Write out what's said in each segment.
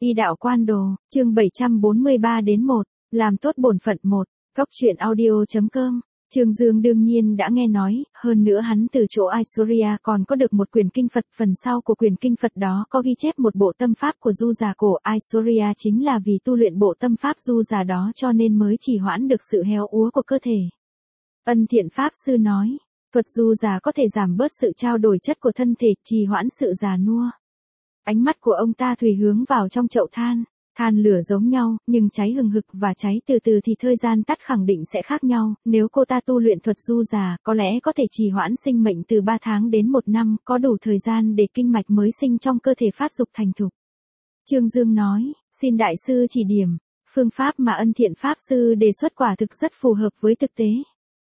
Y đạo quan đồ, chương 743 đến 1, làm tốt bổn phận 1, Cóc truyện audio.com. Trương Dương đương nhiên đã nghe nói, hơn nữa hắn từ chỗ Aishwarya còn có được một quyển kinh Phật, phần sau của quyển kinh Phật đó có ghi chép một bộ tâm pháp của du già cổ. Aishwarya chính là vì tu luyện bộ tâm pháp du già đó cho nên mới trì hoãn được sự héo úa của cơ thể. Ân Thiện Pháp Sư nói, thuật du già có thể giảm bớt sự trao đổi chất của thân thể, trì hoãn sự già nua. Ánh mắt của ông ta thùy hướng vào trong chậu than. Than lửa giống nhau, nhưng cháy hừng hực và cháy từ từ thì thời gian tắt khẳng định sẽ khác nhau. Nếu cô ta tu luyện thuật du già, có lẽ có thể trì hoãn sinh mệnh từ 3 tháng đến 1 năm, có đủ thời gian để kinh mạch mới sinh trong cơ thể phát dục thành thục. Trương Dương nói, xin đại sư chỉ điểm, phương pháp mà Ân Thiện Pháp Sư đề xuất quả thực rất phù hợp với thực tế.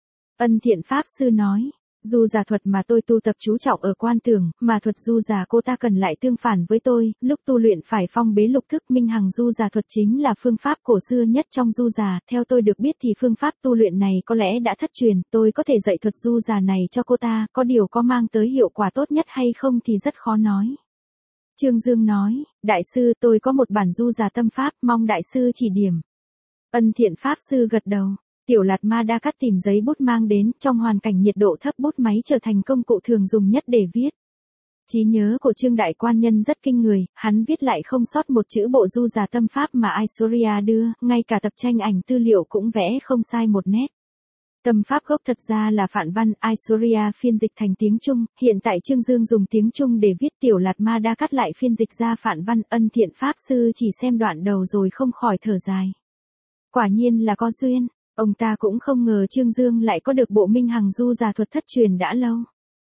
Ân Thiện Pháp Sư nói, du già thuật mà tôi tu tập chú trọng ở quan tưởng, mà thuật du già cô ta cần lại tương phản với tôi, lúc tu luyện phải phong bế lục thức. Minh hằng du già thuật chính là phương pháp cổ xưa nhất trong du già, theo tôi được biết thì phương pháp tu luyện này có lẽ đã thất truyền, tôi có thể dạy thuật du già này cho cô ta, có điều có mang tới hiệu quả tốt nhất hay không thì rất khó nói. Trương Dương nói, đại sư tôi có một bản du già tâm pháp, mong đại sư chỉ điểm. Ân Thiện Pháp Sư gật đầu. Tiểu Lạt Ma Đa Cắt tìm giấy bút mang đến, trong hoàn cảnh nhiệt độ thấp bút máy trở thành công cụ thường dùng nhất để viết. Trí nhớ của Trương Đại Quan Nhân rất kinh người, hắn viết lại không sót một chữ bộ du già tâm pháp mà Aishwarya đưa, ngay cả tập tranh ảnh tư liệu cũng vẽ không sai một nét. Tâm pháp gốc thật ra là phạn văn, Aishwarya phiên dịch thành tiếng Trung, hiện tại Trương Dương dùng tiếng Trung để viết, Tiểu Lạt Ma Đa Cắt lại phiên dịch ra phạn văn. Ân Thiện Pháp Sư chỉ xem đoạn đầu rồi không khỏi thở dài. Quả nhiên là có duyên. Ông ta cũng không ngờ Trương Dương lại có được bộ minh hằng du già thuật thất truyền đã lâu.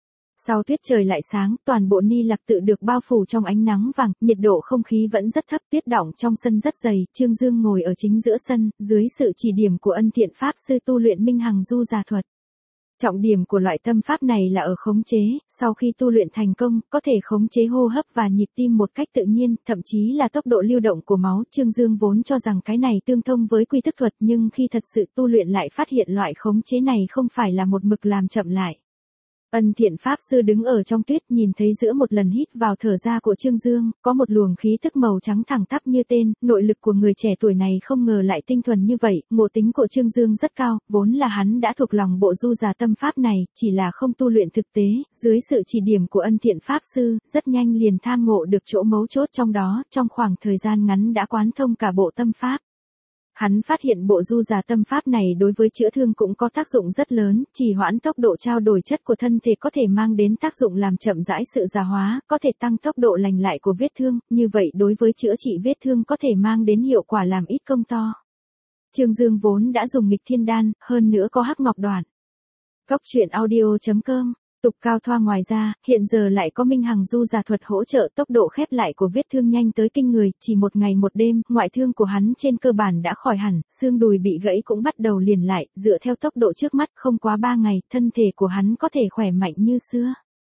Sau tuyết trời lại sáng, toàn bộ Ni Lạc tự được bao phủ trong ánh nắng vàng, nhiệt độ không khí vẫn rất thấp, tuyết đọng trong sân rất dày. Trương Dương ngồi ở chính giữa sân, dưới sự chỉ điểm của Ân Thiện Pháp Sư tu luyện minh hằng du già thuật. Trọng điểm của loại tâm pháp này là ở khống chế, sau khi tu luyện thành công, có thể khống chế hô hấp và nhịp tim một cách tự nhiên, thậm chí là tốc độ lưu động của máu. Trương Dương vốn cho rằng cái này tương thông với quy thức thuật, nhưng khi thật sự tu luyện lại phát hiện loại khống chế này không phải là một mực làm chậm lại. Ân Thiện Pháp Sư đứng ở trong tuyết, nhìn thấy giữa một lần hít vào thở ra của Trương Dương, có một luồng khí tức màu trắng thẳng tắp như tên. Nội lực của người trẻ tuổi này không ngờ lại tinh thuần như vậy, ngộ tính của Trương Dương rất cao, vốn là hắn đã thuộc lòng bộ du già tâm pháp này, chỉ là không tu luyện thực tế. Dưới sự chỉ điểm của Ân Thiện Pháp Sư, rất nhanh liền tham ngộ được chỗ mấu chốt trong đó, trong khoảng thời gian ngắn đã quán thông cả bộ tâm pháp. Hắn phát hiện bộ du già tâm pháp này đối với chữa thương cũng có tác dụng rất lớn, trì hoãn tốc độ trao đổi chất của thân thể, có thể mang đến tác dụng làm chậm rãi sự già hóa, có thể tăng tốc độ lành lại của vết thương, như vậy đối với chữa trị vết thương có thể mang đến hiệu quả làm ít công to. Trương Dương vốn đã dùng nghịch thiên đan, hơn nữa có hắc ngọc đoạn. Cóc truyện audio.com. Tục cao thoa ngoài ra, hiện giờ lại có minh hằng du già thuật hỗ trợ tốc độ khép lại của vết thương nhanh tới kinh người, chỉ 1 ngày 1 đêm, ngoại thương của hắn trên cơ bản đã khỏi hẳn, xương đùi bị gãy cũng bắt đầu liền lại, dựa theo tốc độ trước mắt không quá 3 ngày, thân thể của hắn có thể khỏe mạnh như xưa.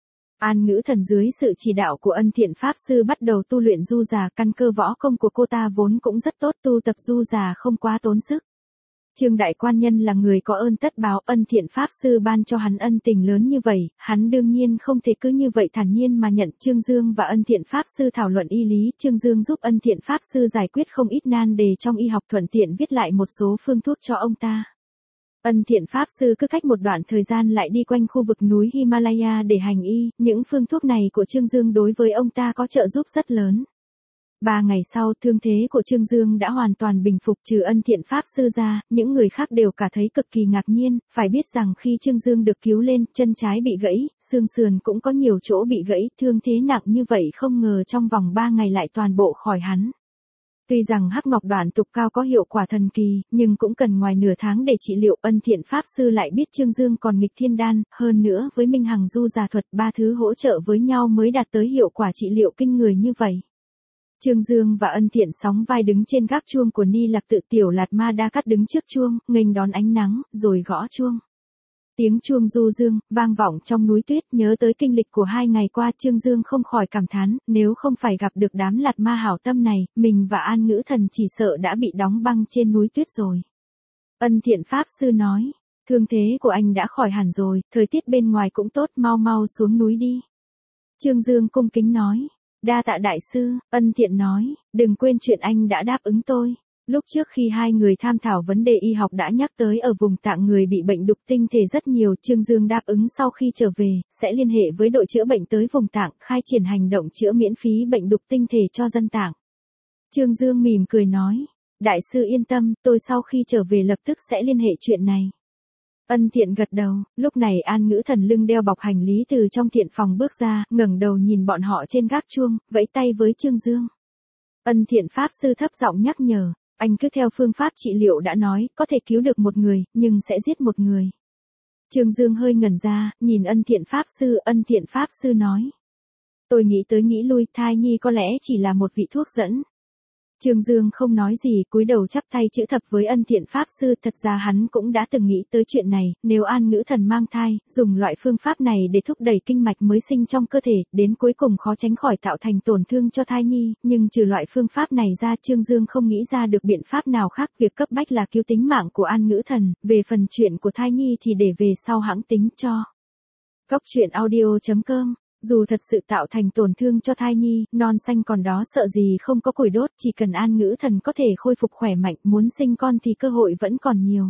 An Ngữ Thần dưới sự chỉ đạo của Ân Thiện Pháp Sư bắt đầu tu luyện du già, căn cơ võ công của cô ta vốn cũng rất tốt, tu tập du già không quá tốn sức. Trương Đại Quan Nhân là người có ơn tất báo, Ân Thiện Pháp Sư ban cho hắn ân tình lớn như vậy, hắn đương nhiên không thể cứ như vậy thản nhiên mà nhận. Trương Dương và Ân Thiện Pháp Sư thảo luận y lý, Trương Dương giúp Ân Thiện Pháp Sư giải quyết không ít nan đề trong y học, thuận tiện viết lại một số phương thuốc cho ông ta. Ân Thiện Pháp Sư cứ cách một đoạn thời gian lại đi quanh khu vực núi Himalaya để hành y, những phương thuốc này của Trương Dương đối với ông ta có trợ giúp rất lớn. 3 ngày sau, thương thế của Trương Dương đã hoàn toàn bình phục, trừ Ân Thiện Pháp Sư ra, những người khác đều cả thấy cực kỳ ngạc nhiên, phải biết rằng khi Trương Dương được cứu lên, chân trái bị gãy, xương sườn cũng có nhiều chỗ bị gãy, thương thế nặng như vậy không ngờ trong vòng 3 ngày lại toàn bộ khỏi hắn. Tuy rằng hắc ngọc đoạn tục cao có hiệu quả thần kỳ, nhưng cũng cần ngoài nửa tháng để trị liệu. Ân Thiện Pháp Sư lại biết Trương Dương còn nghịch thiên đan, hơn nữa với minh hằng du già thuật, 3 thứ hỗ trợ với nhau mới đạt tới hiệu quả trị liệu kinh người như vậy. Trương Dương và Ân Thiện sóng vai đứng trên gác chuông của Ni Lạc tự, Tiểu Lạt Ma Đa Cắt đứng trước chuông, nghênh đón ánh nắng, rồi gõ chuông. Tiếng chuông du dương, vang vọng trong núi tuyết, nhớ tới kinh lịch của 2 ngày qua, Trương Dương không khỏi cảm thán, nếu không phải gặp được đám Lạt Ma hảo tâm này, mình và An Ngữ Thần chỉ sợ đã bị đóng băng trên núi tuyết rồi. Ân Thiện Pháp Sư nói, thương thế của anh đã khỏi hẳn rồi, thời tiết bên ngoài cũng tốt, mau mau xuống núi đi. Trương Dương cung kính nói. Đa tạ đại sư, Ân Thiện nói, đừng quên chuyện anh đã đáp ứng tôi. Lúc trước khi hai người tham thảo vấn đề y học đã nhắc tới ở vùng tạng người bị bệnh đục tinh thể rất nhiều. Trương Dương đáp ứng sau khi trở về, sẽ liên hệ với đội chữa bệnh tới vùng tạng, khai triển hành động chữa miễn phí bệnh đục tinh thể cho dân tạng. Trương Dương mỉm cười nói, đại sư yên tâm, tôi sau khi trở về lập tức sẽ liên hệ chuyện này. Ân Thiện gật đầu, lúc này An Ngữ Thần lưng đeo bọc hành lý từ trong thiện phòng bước ra, ngẩng đầu nhìn bọn họ trên gác chuông, vẫy tay với Trương Dương. Ân Thiện Pháp Sư thấp giọng nhắc nhở, anh cứ theo phương pháp trị liệu đã nói, có thể cứu được một người, nhưng sẽ giết một người. Trương Dương hơi ngẩn ra, nhìn Ân Thiện Pháp Sư nói. Tôi nghĩ tới nghĩ lui, thai nhi có lẽ chỉ là một vị thuốc dẫn. Trương Dương không nói gì, cúi đầu chắp tay chữ thập với Ân Thiện Pháp Sư. Thật ra hắn cũng đã từng nghĩ tới chuyện này, nếu An Ngữ Thần mang thai, dùng loại phương pháp này để thúc đẩy kinh mạch mới sinh trong cơ thể, đến cuối cùng khó tránh khỏi tạo thành tổn thương cho thai nhi, nhưng trừ loại phương pháp này ra Trương Dương không nghĩ ra được biện pháp nào khác. Việc cấp bách là cứu tính mạng của An Ngữ Thần, về phần chuyện của thai nhi thì để về sau hãng tính cho. Góc truyện audio.com. Dù thật sự tạo thành tổn thương cho thai nhi, non xanh còn đó sợ gì không có củi đốt, chỉ cần An Ngữ Thần có thể khôi phục khỏe mạnh, muốn sinh con thì cơ hội vẫn còn nhiều.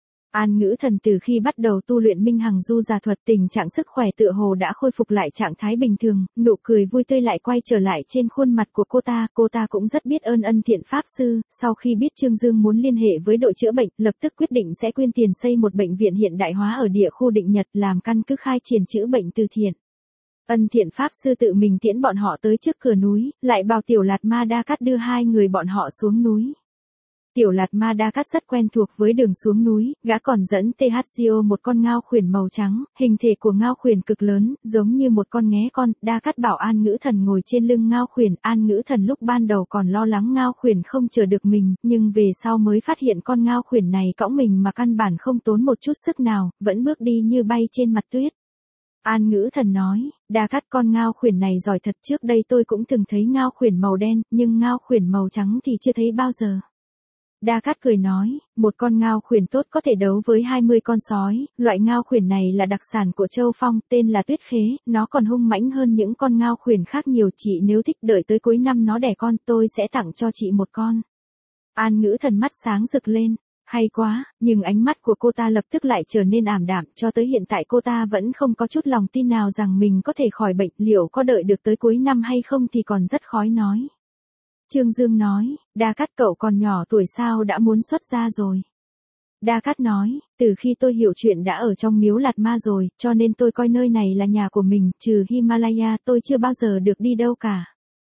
An Ngữ Thần từ khi bắt đầu tu luyện Minh Hằng Du Già Thuật, tình trạng sức khỏe tựa hồ đã khôi phục lại trạng thái bình thường, nụ cười vui tươi lại quay trở lại trên khuôn mặt của cô ta cũng rất biết ơn Ân Thiện Pháp Sư. Sau khi biết Trương Dương muốn liên hệ với đội chữa bệnh, lập tức quyết định sẽ quyên tiền xây một bệnh viện hiện đại hóa ở địa khu Định Nhật làm căn cứ khai triển chữa bệnh từ thiện. Ân Thiện Pháp Sư tự mình tiễn bọn họ tới trước cửa núi, lại bảo Tiểu Lạt Ma Đa Cát đưa hai người bọn họ xuống núi. Tiểu Lạt Ma Đa Cát rất quen thuộc với đường xuống núi, gã còn dẫn THCO một con ngao khuyển màu trắng, hình thể của ngao khuyển cực lớn, giống như một con nghé con. Đa Cát bảo An Ngữ Thần ngồi trên lưng ngao khuyển. An Ngữ Thần lúc ban đầu còn lo lắng ngao khuyển không chở được mình, nhưng về sau mới phát hiện con ngao khuyển này cõng mình mà căn bản không tốn một chút sức nào, vẫn bước đi như bay trên mặt tuyết. An Ngữ Thần nói, Đa Cát, con ngao khuyển này giỏi thật, trước đây tôi cũng từng thấy ngao khuyển màu đen, nhưng ngao khuyển màu trắng thì chưa thấy bao giờ. Đa Cát cười nói, một con ngao khuyển tốt có thể đấu với 20 con sói, loại ngao khuyển này là đặc sản của Châu Phong, tên là Tuyết Khế, nó còn hung mãnh hơn những con ngao khuyển khác nhiều. Chị nếu thích đợi tới cuối năm nó đẻ con, tôi sẽ tặng cho chị một con. An Ngữ Thần mắt sáng rực lên. Hay quá, nhưng ánh mắt của cô ta lập tức lại trở nên ảm đạm, cho tới hiện tại cô ta vẫn không có chút lòng tin nào rằng mình có thể khỏi bệnh, liệu có đợi được tới cuối năm hay không thì còn rất khó nói. Trương Dương nói, Đa Cát cậu còn nhỏ tuổi sao đã muốn xuất gia rồi. Đa Cát nói, từ khi tôi hiểu chuyện đã ở trong miếu Lạt Ma rồi, cho nên tôi coi nơi này là nhà của mình, trừ Himalaya tôi chưa bao giờ được đi đâu cả.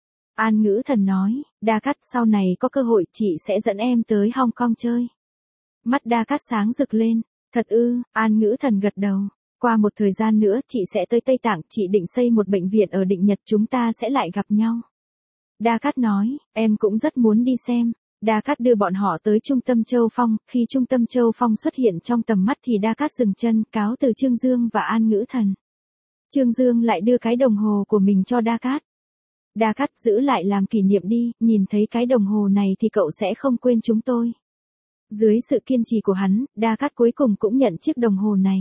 An Ngữ Thần nói, Đa Cát sau này có cơ hội chị sẽ dẫn em tới Hong Kong chơi. Mắt Đa Cát sáng rực lên, thật ư? An Ngữ Thần gật đầu. Qua một thời gian nữa chị sẽ tới Tây Tạng, chị định xây một bệnh viện ở Định Nhật, chúng ta sẽ lại gặp nhau. Đa Cát nói, em cũng rất muốn đi xem. Đa Cát đưa bọn họ tới trung tâm Châu Phong, khi trung tâm Châu Phong xuất hiện trong tầm mắt thì Đa Cát dừng chân, cáo từ Trương Dương và An Ngữ Thần. Trương Dương lại đưa cái đồng hồ của mình cho Đa Cát. Đa Cát giữ lại làm kỷ niệm đi, nhìn thấy cái đồng hồ này thì cậu sẽ không quên chúng tôi. Dưới sự kiên trì của hắn, Đa Cát cuối cùng cũng nhận chiếc đồng hồ này.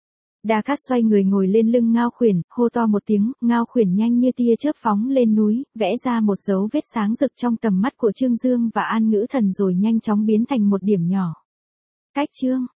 Đa Cát xoay người ngồi lên lưng ngao khuyển, hô to một tiếng, ngao khuyển nhanh như tia chớp phóng lên núi, vẽ ra một dấu vết sáng rực trong tầm mắt của Trương Dương và An Ngữ Thần rồi nhanh chóng biến thành một điểm nhỏ. Cách chương